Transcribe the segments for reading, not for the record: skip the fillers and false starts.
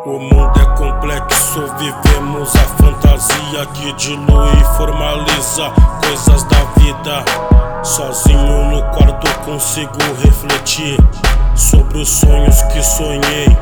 O mundo é complexo, vivemos a fantasia que dilui e formaliza coisas da vida. Sozinho no quarto consigo refletir sobre os sonhos que sonhei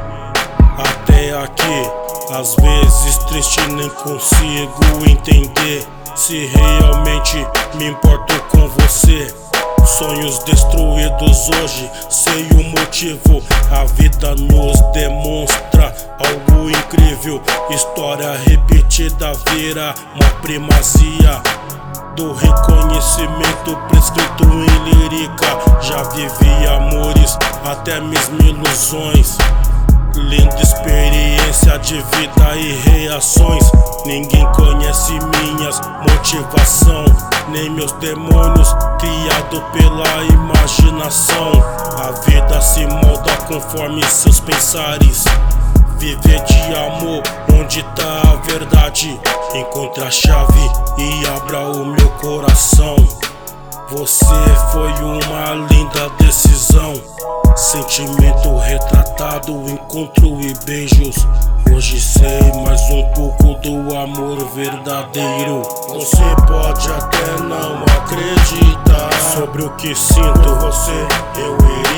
até aqui. Às vezes triste, nem consigo entender se realmente me importo com você. Sonhos destruídos hoje, sei o motivo. A vida nos demonstra algo incrível. História repetida vira uma primazia do reconhecimento prescrito em lírica. Já vivi amores, até mesmo ilusões. Linda experiência de vida e reações. Ninguém conhece minhas motivação, nem meus demônios criado pela imaginação. A vida se molda conforme seus pensares. Viver de amor, onde tá a verdade? Encontre a chave e abra o meu coração. Você foi uma linda decisão. Sentimento retratado, encontro e beijos. Hoje sei mais um pouco do amor verdadeiro. Você pode até não acreditar sobre o que sinto. Você, eu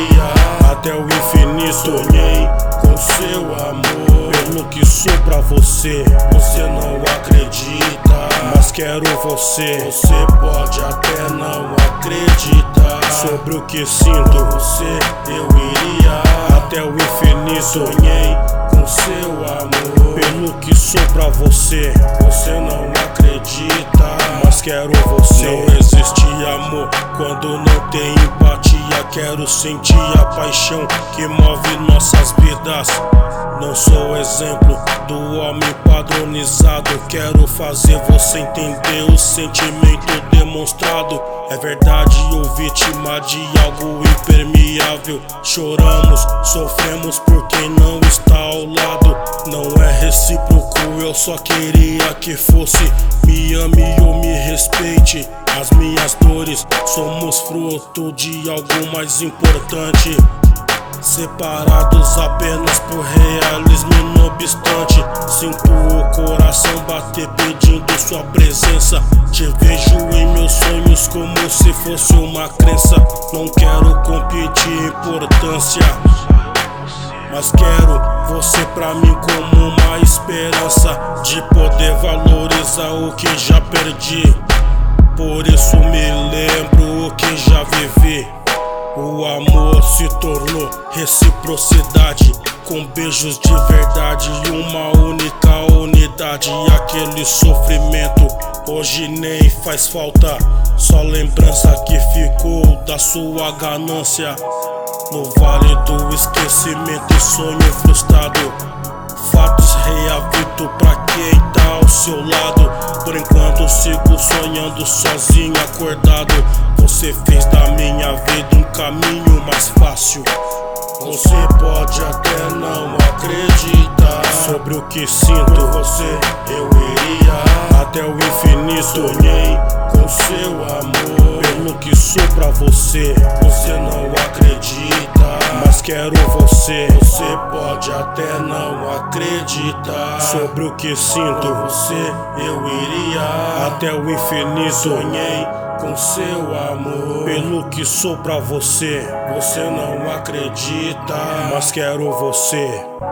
iria até o infinito. Sonhei com seu amor, pelo que sou pra você. Você não acredita, mas quero você. Você pode até não acreditar sobre o que sinto. Você, eu iria até o infinito. Sonhei com seu amor, pelo que sou pra você. Você não acredita, mas quero você. Não existe amor quando não tem empatia. Quero sentir a paixão que move nossas vidas. Não sou exemplo do homem padronizado. Quero fazer você entender o sentimento demonstrado. É verdade ou vítima de algo impermeável. Choramos, sofremos por quem não está ao lado. Não é recíproco, eu só queria que fosse. Me ame ou me respeite. As minhas dores somos fruto de algo mais importante. Separados apenas por realismo, não obstante. Sinto o coração bater pedindo sua presença. Te vejo em meus sonhos como se fosse uma crença. Não quero competir importância, mas quero você pra mim como uma esperança de poder valorizar o que já perdi. Por isso me lembro o que já vivi. O amor se tornou reciprocidade, com beijos de verdade e uma única unidade. E aquele sofrimento hoje nem faz falta, só lembrança que ficou da sua ganância. No vale do esquecimento e sonho frustrado, fatos reavito pra quem tá ao seu lado. Por enquanto sigo sonhando sozinho, acordado. Você fez da minha vida um caminho mais fácil. Você pode até não acreditar sobre o que sinto. Você, eu iria até o infinito. Sonhei com seu amor, pelo que sou pra você. Você não acredita, mas quero você. Você pode até não acreditar sobre o que sinto. Você, eu iria até o infinito. Sonhei com seu amor, pelo que sou pra você. Você não acredita, mas quero você.